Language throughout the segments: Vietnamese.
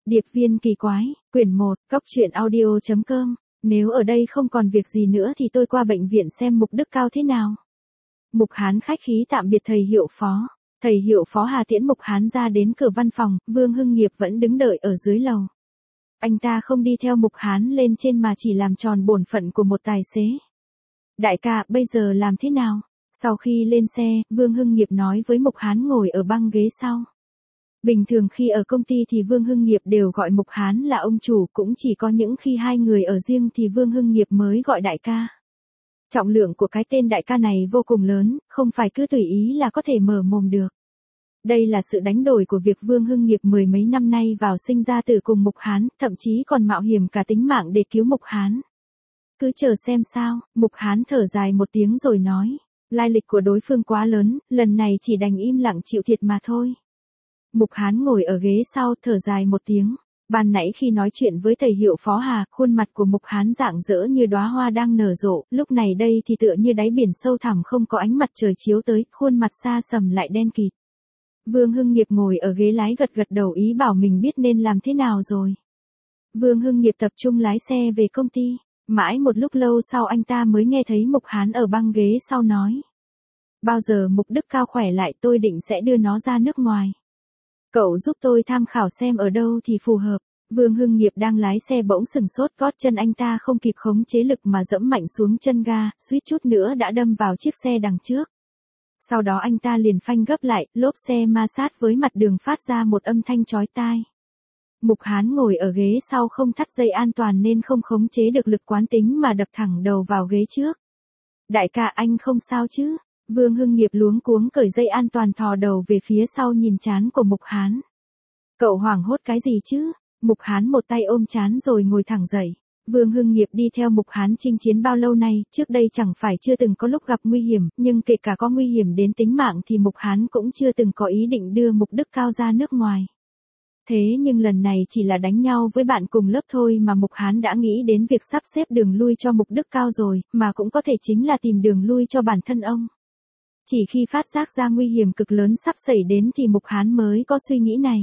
Điệp viên kỳ quái, quyển 1, cốc truyện audio.com. Nếu ở đây không còn việc gì nữa thì tôi qua bệnh viện xem Mục Đức Cao thế nào. Mục Hán khách khí tạm biệt thầy hiệu phó. Thầy hiệu phó Hà tiễn Mục Hán ra đến cửa văn phòng, Vương Hưng Nghiệp vẫn đứng đợi ở dưới lầu. Anh ta không đi theo Mục Hán lên trên mà chỉ làm tròn bổn phận của một tài xế. Đại ca, bây giờ làm thế nào? Sau khi lên xe, Vương Hưng Nghiệp nói với Mục Hán ngồi ở băng ghế sau. Bình thường khi ở công ty thì Vương Hưng Nghiệp đều gọi Mục Hán là ông chủ, cũng chỉ có những khi hai người ở riêng thì Vương Hưng Nghiệp mới gọi đại ca. Trọng lượng của cái tên đại ca này vô cùng lớn, không phải cứ tùy ý là có thể mở mồm được. Đây là sự đánh đổi của việc Vương Hưng Nghiệp mười mấy năm nay vào sinh ra tử cùng Mục Hán, thậm chí còn mạo hiểm cả tính mạng để cứu Mục Hán. Cứ chờ xem sao, Mục Hán thở dài một tiếng rồi nói, lai lịch của đối phương quá lớn, lần này chỉ đành im lặng chịu thiệt mà thôi. Mục Hán ngồi ở ghế sau thở dài một tiếng. Ban nãy khi nói chuyện với thầy hiệu phó Hà, khuôn mặt của Mục Hán rạng rỡ như đóa hoa đang nở rộ, lúc này đây thì tựa như đáy biển sâu thẳm không có ánh mặt trời chiếu tới, khuôn mặt xa sầm lại đen kịt. Vương Hưng Nghiệp ngồi ở ghế lái gật gật đầu ý bảo mình biết nên làm thế nào rồi. Vương Hưng Nghiệp tập trung lái xe về công ty. Mãi một lúc lâu sau anh ta mới nghe thấy Mục Hán ở băng ghế sau nói. Bao giờ Mục Đức Cao khỏe lại tôi định sẽ đưa nó ra nước ngoài. Cậu giúp tôi tham khảo xem ở đâu thì phù hợp. Vương Hưng Nghiệp đang lái xe bỗng sừng sốt, gót chân anh ta không kịp khống chế lực mà dẫm mạnh xuống chân ga, suýt chút nữa đã đâm vào chiếc xe đằng trước. Sau đó anh ta liền phanh gấp lại, lốp xe ma sát với mặt đường phát ra một âm thanh chói tai. Mục Hán ngồi ở ghế sau không thắt dây an toàn nên không khống chế được lực quán tính mà đập thẳng đầu vào ghế trước. Đại ca anh không sao chứ? Vương Hưng Nghiệp luống cuống cởi dây an toàn thò đầu về phía sau nhìn trán của Mục Hán. Cậu hoảng hốt cái gì chứ? Mục Hán một tay ôm trán rồi ngồi thẳng dậy. Vương Hưng Nghiệp đi theo Mục Hán chinh chiến bao lâu nay, trước đây chẳng phải chưa từng có lúc gặp nguy hiểm, nhưng kể cả có nguy hiểm đến tính mạng thì Mục Hán cũng chưa từng có ý định đưa Mục Đức Cao ra nước ngoài. Thế nhưng lần này chỉ là đánh nhau với bạn cùng lớp thôi mà Mục Hán đã nghĩ đến việc sắp xếp đường lui cho Mục Đức Cao rồi, mà cũng có thể chính là tìm đường lui cho bản thân ông. Chỉ khi phát giác ra nguy hiểm cực lớn sắp xảy đến thì Mục Hán mới có suy nghĩ này.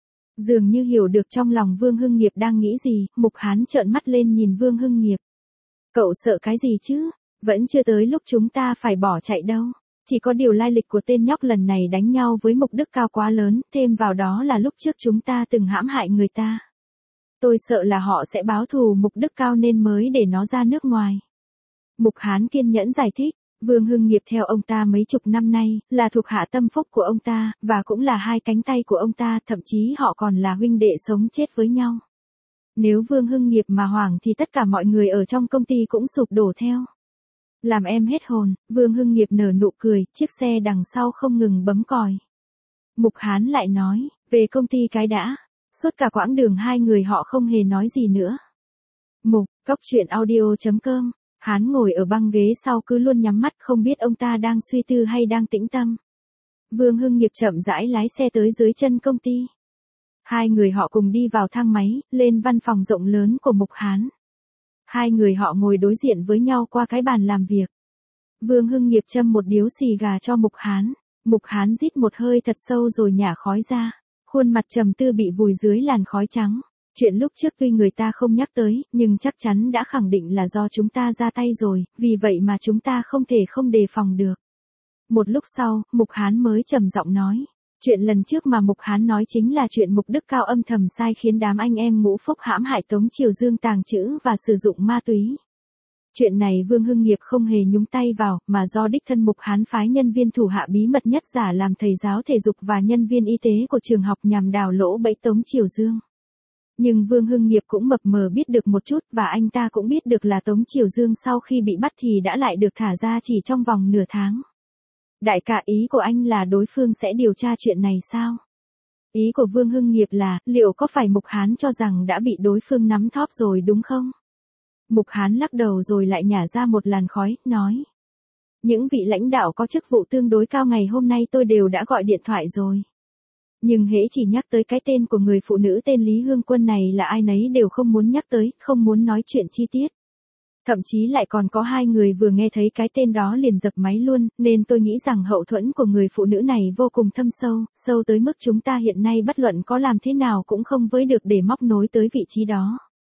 Dường như hiểu được trong lòng Vương Hưng Nghiệp đang nghĩ gì, Mục Hán trợn mắt lên nhìn Vương Hưng Nghiệp. Cậu sợ cái gì chứ? Vẫn chưa tới lúc chúng ta phải bỏ chạy đâu. Chỉ có điều lai lịch của tên nhóc lần này đánh nhau với Mục Đức Cao quá lớn, thêm vào đó là lúc trước chúng ta từng hãm hại người ta. Tôi sợ là họ sẽ báo thù Mục Đức Cao nên mới để nó ra nước ngoài. Mục Hán kiên nhẫn giải thích. Vương Hưng Nghiệp theo ông ta mấy chục năm nay, là thuộc hạ tâm phúc của ông ta, và cũng là hai cánh tay của ông ta, thậm chí họ còn là huynh đệ sống chết với nhau. Nếu Vương Hưng Nghiệp mà hoảng thì tất cả mọi người ở trong công ty cũng sụp đổ theo. Làm em hết hồn, Vương Hưng Nghiệp nở nụ cười, chiếc xe đằng sau không ngừng bấm còi. Mục Hán lại nói, về công ty cái đã. Suốt cả quãng đường hai người họ không hề nói gì nữa. cốc truyện audio.com. Hán ngồi ở băng ghế sau cứ luôn nhắm mắt không biết ông ta đang suy tư hay đang tĩnh tâm. Vương Hưng Nghiệp chậm rãi lái xe tới dưới chân công ty. Hai người họ cùng đi vào thang máy, lên văn phòng rộng lớn của Mục Hán. Hai người họ ngồi đối diện với nhau qua cái bàn làm việc. Vương Hưng Nghiệp châm một điếu xì gà cho Mục Hán. Mục Hán rít một hơi thật sâu rồi nhả khói ra. Khuôn mặt trầm tư bị vùi dưới làn khói trắng. Chuyện lúc trước tuy người ta không nhắc tới, nhưng chắc chắn đã khẳng định là do chúng ta ra tay rồi, vì vậy mà chúng ta không thể không đề phòng được. Một lúc sau, Mục Hán mới trầm giọng nói. Chuyện lần trước mà Mục Hán nói chính là chuyện Mục Đức Cao âm thầm sai khiến đám anh em Ngũ Phúc hãm hại Tống Triều Dương tàng trữ và sử dụng ma túy. Chuyện này Vương Hưng Nghiệp không hề nhúng tay vào, mà do đích thân Mục Hán phái nhân viên thủ hạ bí mật nhất giả làm thầy giáo thể dục và nhân viên y tế của trường học nhằm đào lỗ bẫy Tống Triều Dương. Nhưng Vương Hưng Nghiệp cũng mập mờ biết được một chút và anh ta cũng biết được là Tống Triều Dương sau khi bị bắt thì đã lại được thả ra chỉ trong vòng nửa tháng. Đại ca, ý của anh là đối phương sẽ điều tra chuyện này sao? Ý của Vương Hưng Nghiệp là, liệu có phải Mục Hán cho rằng đã bị đối phương nắm thóp rồi đúng không? Mục Hán lắc đầu rồi lại nhả ra một làn khói, nói. Những vị lãnh đạo có chức vụ tương đối cao ngày hôm nay tôi đều đã gọi điện thoại rồi. Nhưng hễ chỉ nhắc tới cái tên của người phụ nữ tên Lý Hương Quân này là ai nấy đều không muốn nhắc tới, không muốn nói chuyện chi tiết. Thậm chí lại còn có 2 người vừa nghe thấy cái tên đó liền dập máy luôn, nên tôi nghĩ rằng hậu thuẫn của người phụ nữ này vô cùng thâm sâu, sâu tới mức chúng ta hiện nay bất luận có làm thế nào cũng không với được để móc nối tới vị trí đó.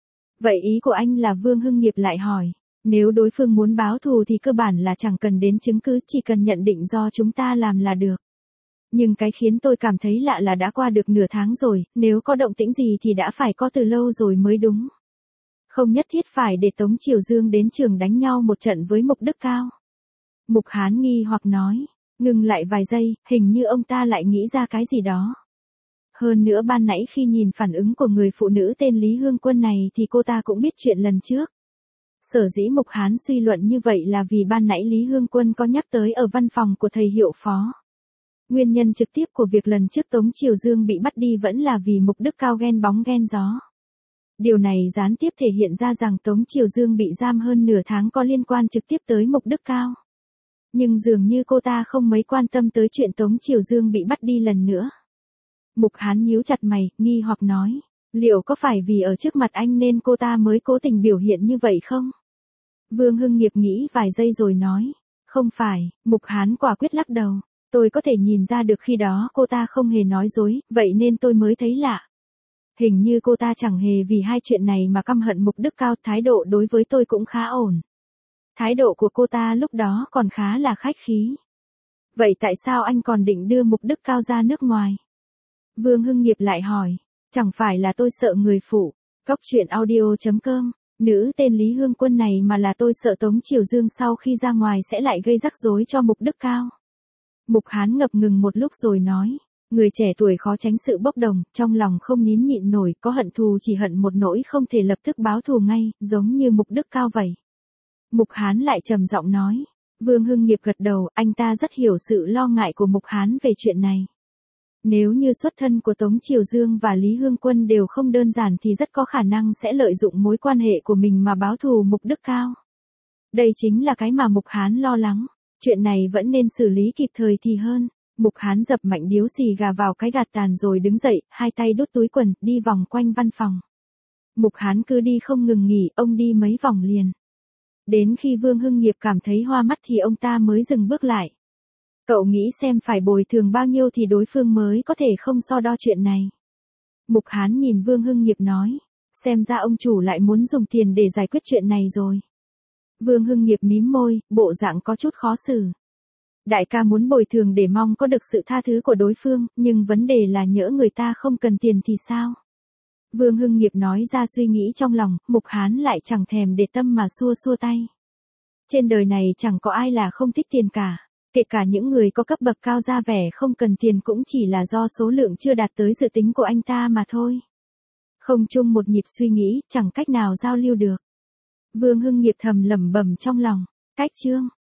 Vậy ý của anh là Vương Hưng Nghiệp lại hỏi, nếu đối phương muốn báo thù thì cơ bản là chẳng cần đến chứng cứ, chỉ cần nhận định do chúng ta làm là được. Nhưng cái khiến tôi cảm thấy lạ là đã qua được nửa tháng rồi, nếu có động tĩnh gì thì đã phải có từ lâu rồi mới đúng. Không nhất thiết phải để Tống Triều Dương đến trường đánh nhau một trận với Mục Đức Cao. Mục Hán nghi hoặc nói, ngừng lại vài giây, hình như ông ta lại nghĩ ra cái gì đó. Hơn nữa ban nãy khi nhìn phản ứng của người phụ nữ tên Lý Hương Quân này thì cô ta cũng biết chuyện lần trước. Sở dĩ Mục Hán suy luận như vậy là vì ban nãy Lý Hương Quân có nhắc tới ở văn phòng của thầy hiệu phó. Nguyên nhân trực tiếp của việc lần trước Tống Triều Dương bị bắt đi vẫn là vì Mục Đức Cao ghen bóng ghen gió. Điều này gián tiếp thể hiện ra rằng Tống Triều Dương bị giam hơn nửa tháng có liên quan trực tiếp tới Mục Đức Cao. Nhưng dường như cô ta không mấy quan tâm tới chuyện Tống Triều Dương bị bắt đi lần nữa. Mục Hán nhíu chặt mày, nghi hoặc nói, liệu có phải vì ở trước mặt anh nên cô ta mới cố tình biểu hiện như vậy không? Vương Hưng Nghiệp nghĩ vài giây rồi nói, không phải. Mục Hán quả quyết lắc đầu, tôi có thể nhìn ra được khi đó cô ta không hề nói dối, vậy nên tôi mới thấy lạ. Hình như cô ta chẳng hề vì hai chuyện này mà căm hận Mục Đức Cao, thái độ đối với tôi cũng khá ổn. Thái độ của cô ta lúc đó còn khá là khách khí. Vậy tại sao anh còn định đưa Mục Đức Cao ra nước ngoài? Vương Hưng Nghiệp lại hỏi, chẳng phải là tôi sợ người phụ, Cóc Truyện Audio.com, nữ tên Lý Hương Quân này mà là tôi sợ Tống Triều Dương sau khi ra ngoài sẽ lại gây rắc rối cho Mục Đức Cao. Mục Hán ngập ngừng một lúc rồi nói, người trẻ tuổi khó tránh sự bốc đồng, trong lòng không nín nhịn nổi, có hận thù chỉ hận một nỗi không thể lập tức báo thù ngay, giống như Mục Đức Cao vậy. Mục Hán lại trầm giọng nói, Vương Hưng Nghiệp gật đầu, anh ta rất hiểu sự lo ngại của Mục Hán về chuyện này. Nếu như xuất thân của Tống Triều Dương và Lý Hương Quân đều không đơn giản thì rất có khả năng sẽ lợi dụng mối quan hệ của mình mà báo thù Mục Đức Cao. Đây chính là cái mà Mục Hán lo lắng, chuyện này vẫn nên xử lý kịp thời thì hơn. Mục Hán dập mạnh điếu xì gà vào cái gạt tàn rồi đứng dậy, hai tay đút túi quần, đi vòng quanh văn phòng. Mục Hán cứ đi không ngừng nghỉ, ông đi mấy vòng liền. Đến khi Vương Hưng Nghiệp cảm thấy hoa mắt thì ông ta mới dừng bước lại. Cậu nghĩ xem phải bồi thường bao nhiêu thì đối phương mới có thể không so đo chuyện này. Mục Hán nhìn Vương Hưng Nghiệp nói, xem ra ông chủ lại muốn dùng tiền để giải quyết chuyện này rồi. Vương Hưng Nghiệp mím môi, bộ dạng có chút khó xử. Đại ca muốn bồi thường để mong có được sự tha thứ của đối phương, nhưng vấn đề là nhỡ người ta không cần tiền thì sao? Vương Hưng Nghiệp nói ra suy nghĩ trong lòng, Mục Hán lại chẳng thèm để tâm mà xua xua tay. Trên đời này chẳng có ai là không thích tiền cả. Kể cả những người có cấp bậc cao ra vẻ không cần tiền cũng chỉ là do số lượng chưa đạt tới dự tính của anh ta mà thôi. Không chung một nhịp suy nghĩ, chẳng cách nào giao lưu được. Vương Hưng Nghiệp thầm lẩm bẩm trong lòng, cách chương.